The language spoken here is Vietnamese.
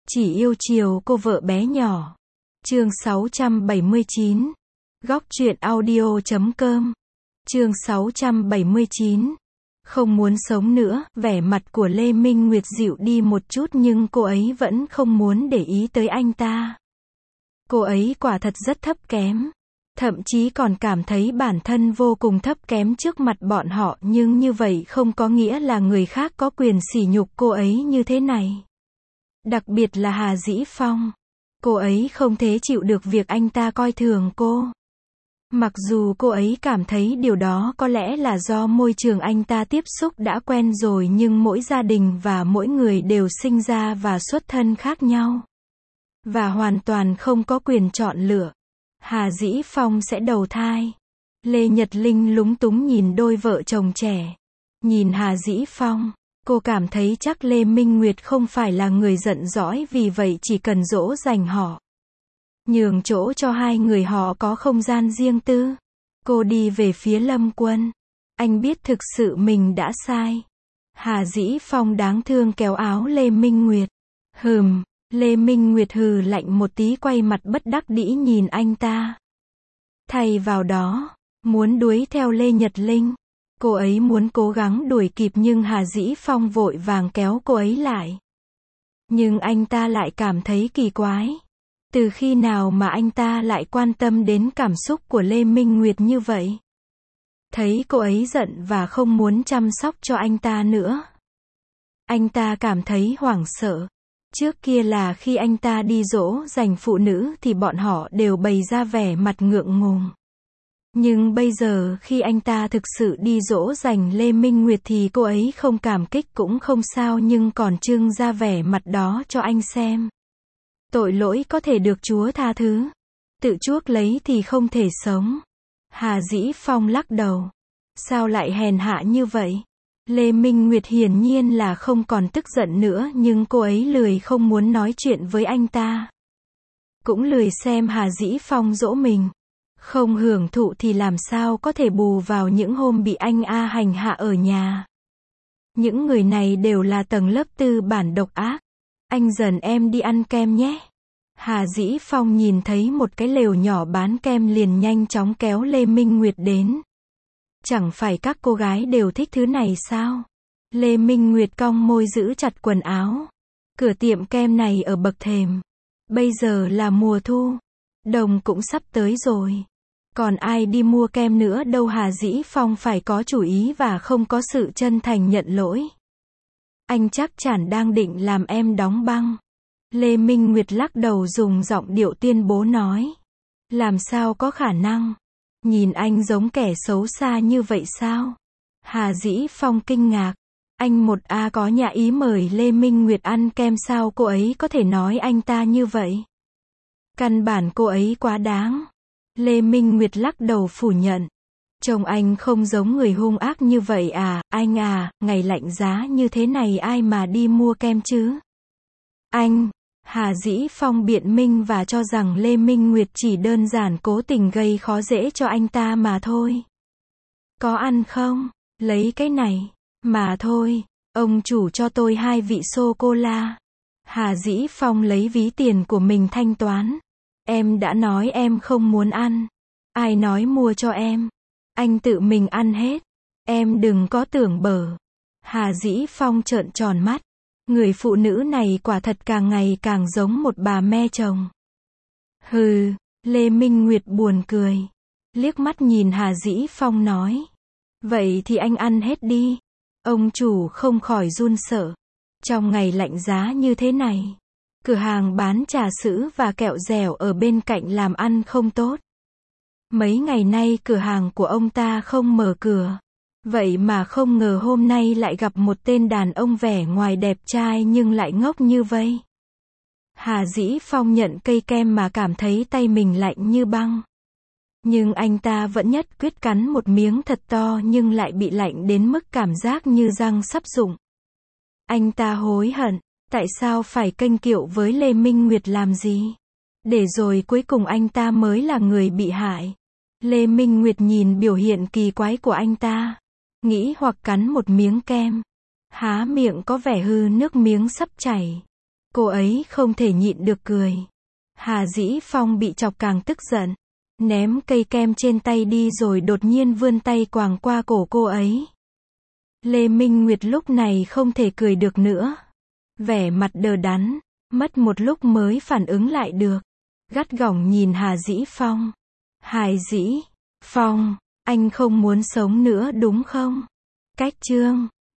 Chỉ yêu chiều cô vợ bé nhỏ. Chương 679. Góc truyện audio.com. Chương 679. Không muốn sống nữa, vẻ mặt của Lê Minh Nguyệt dịu đi một chút nhưng cô ấy vẫn không muốn để ý tới anh ta. Cô ấy quả thật rất thấp kém. Thậm chí còn cảm thấy bản thân vô cùng thấp kém trước mặt bọn họ, nhưng như vậy không có nghĩa là người khác có quyền sỉ nhục cô ấy như thế này. Đặc biệt là Hà Dĩ Phong. Cô ấy không thể chịu được việc anh ta coi thường cô. Mặc dù cô ấy cảm thấy điều đó có lẽ là do môi trường anh ta tiếp xúc đã quen rồi, nhưng mỗi gia đình và mỗi người đều sinh ra và xuất thân khác nhau. Và hoàn toàn không có quyền chọn lựa. Hà Dĩ Phong sẽ đầu thai. Lê Nhật Linh lúng túng nhìn đôi vợ chồng trẻ. Nhìn Hà Dĩ Phong, cô cảm thấy chắc Lê Minh Nguyệt không phải là người giận dỗi, vì vậy chỉ cần dỗ dành họ. Nhường chỗ cho hai người họ có không gian riêng tư. Cô đi về phía Lâm Quân. Anh biết thực sự mình đã sai. Hà Dĩ Phong đáng thương kéo áo Lê Minh Nguyệt. Lê Minh Nguyệt hừ lạnh một tí, quay mặt bất đắc dĩ nhìn anh ta. Thay vào đó, muốn đuổi theo Lê Nhật Linh. Cô ấy muốn cố gắng đuổi kịp nhưng Hà Dĩ Phong vội vàng kéo cô ấy lại. Nhưng anh ta lại cảm thấy kỳ quái. Từ khi nào mà anh ta lại quan tâm đến cảm xúc của Lê Minh Nguyệt như vậy? Thấy cô ấy giận và không muốn chăm sóc cho anh ta nữa. Anh ta cảm thấy hoảng sợ. Trước kia là khi anh ta đi dỗ dành phụ nữ thì bọn họ đều bày ra vẻ mặt ngượng ngùng. Nhưng bây giờ khi anh ta thực sự đi dỗ dành Lê Minh Nguyệt thì cô ấy không cảm kích cũng không sao, nhưng còn trưng ra vẻ mặt đó cho anh xem. Tội lỗi có thể được Chúa tha thứ. Tự chuốc lấy thì không thể sống. Hà Dĩ Phong lắc đầu. Sao lại hèn hạ như vậy? Lê Minh Nguyệt hiển nhiên là không còn tức giận nữa, nhưng cô ấy lười không muốn nói chuyện với anh ta. Cũng lười xem Hà Dĩ Phong dỗ mình. Không hưởng thụ thì làm sao có thể bù vào những hôm bị anh hành hạ ở nhà. Những người này đều là tầng lớp tư bản độc ác. Anh dần em đi ăn kem nhé. Hà Dĩ Phong nhìn thấy một cái lều nhỏ bán kem liền nhanh chóng kéo Lê Minh Nguyệt đến. Chẳng phải các cô gái đều thích thứ này sao? Lê Minh Nguyệt cong môi giữ chặt quần áo. Cửa tiệm kem này ở bậc thềm. Bây giờ là mùa thu. Đồng cũng sắp tới rồi. Còn ai đi mua kem nữa đâu? Hà Dĩ Phong phải có chủ ý và không có sự chân thành nhận lỗi. Anh chắc chắn đang định làm em đóng băng. Lê Minh Nguyệt lắc đầu dùng giọng điệu tuyên bố nói. Làm sao có khả năng? Nhìn anh giống kẻ xấu xa như vậy sao? Hà Dĩ Phong kinh ngạc. Anh có nhà ý mời Lê Minh Nguyệt ăn kem sao cô ấy có thể nói anh ta như vậy? Căn bản cô ấy quá đáng. Lê Minh Nguyệt lắc đầu phủ nhận. Chồng anh không giống người hung ác như vậy à, anh à, ngày lạnh giá như thế này ai mà đi mua kem chứ? Hà Dĩ Phong biện minh và cho rằng Lê Minh Nguyệt chỉ đơn giản cố tình gây khó dễ cho anh ta mà thôi. Có ăn không? Lấy cái này. Mà thôi, ông chủ cho tôi 2 vị sô-cô-la. Hà Dĩ Phong lấy ví tiền của mình thanh toán. Em đã nói em không muốn ăn. Ai nói mua cho em? Anh tự mình ăn hết. Em đừng có tưởng bở. Hà Dĩ Phong trợn tròn mắt. Người phụ nữ này quả thật càng ngày càng giống một bà me chồng. Lê Minh Nguyệt buồn cười. Liếc mắt nhìn Hà Dĩ Phong nói. Vậy thì anh ăn hết đi. Ông chủ không khỏi run sợ. Trong ngày lạnh giá như thế này, cửa hàng bán trà sữa và kẹo dẻo ở bên cạnh làm ăn không tốt. Mấy ngày nay cửa hàng của ông ta không mở cửa. Vậy mà không ngờ hôm nay lại gặp một tên đàn ông vẻ ngoài đẹp trai nhưng lại ngốc như vây. Hà Dĩ Phong nhận cây kem mà cảm thấy tay mình lạnh như băng. Nhưng anh ta vẫn nhất quyết cắn một miếng thật to nhưng lại bị lạnh đến mức cảm giác như răng sắp rụng. Anh ta hối hận, tại sao phải kênh kiệu với Lê Minh Nguyệt làm gì? Để rồi cuối cùng anh ta mới là người bị hại. Lê Minh Nguyệt nhìn biểu hiện kỳ quái của anh ta. Nghĩ hoặc cắn một miếng kem. Há miệng có vẻ nước miếng sắp chảy. Cô ấy không thể nhịn được cười. Hà Dĩ Phong bị chọc càng tức giận. Ném cây kem trên tay đi rồi đột nhiên vươn tay quàng qua cổ cô ấy. Lê Minh Nguyệt lúc này không thể cười được nữa. Vẻ mặt đờ đẫn, mất một lúc mới phản ứng lại được. Gắt gỏng nhìn Hà Dĩ Phong. Hà Dĩ Phong, anh không muốn sống nữa đúng không? Cách chương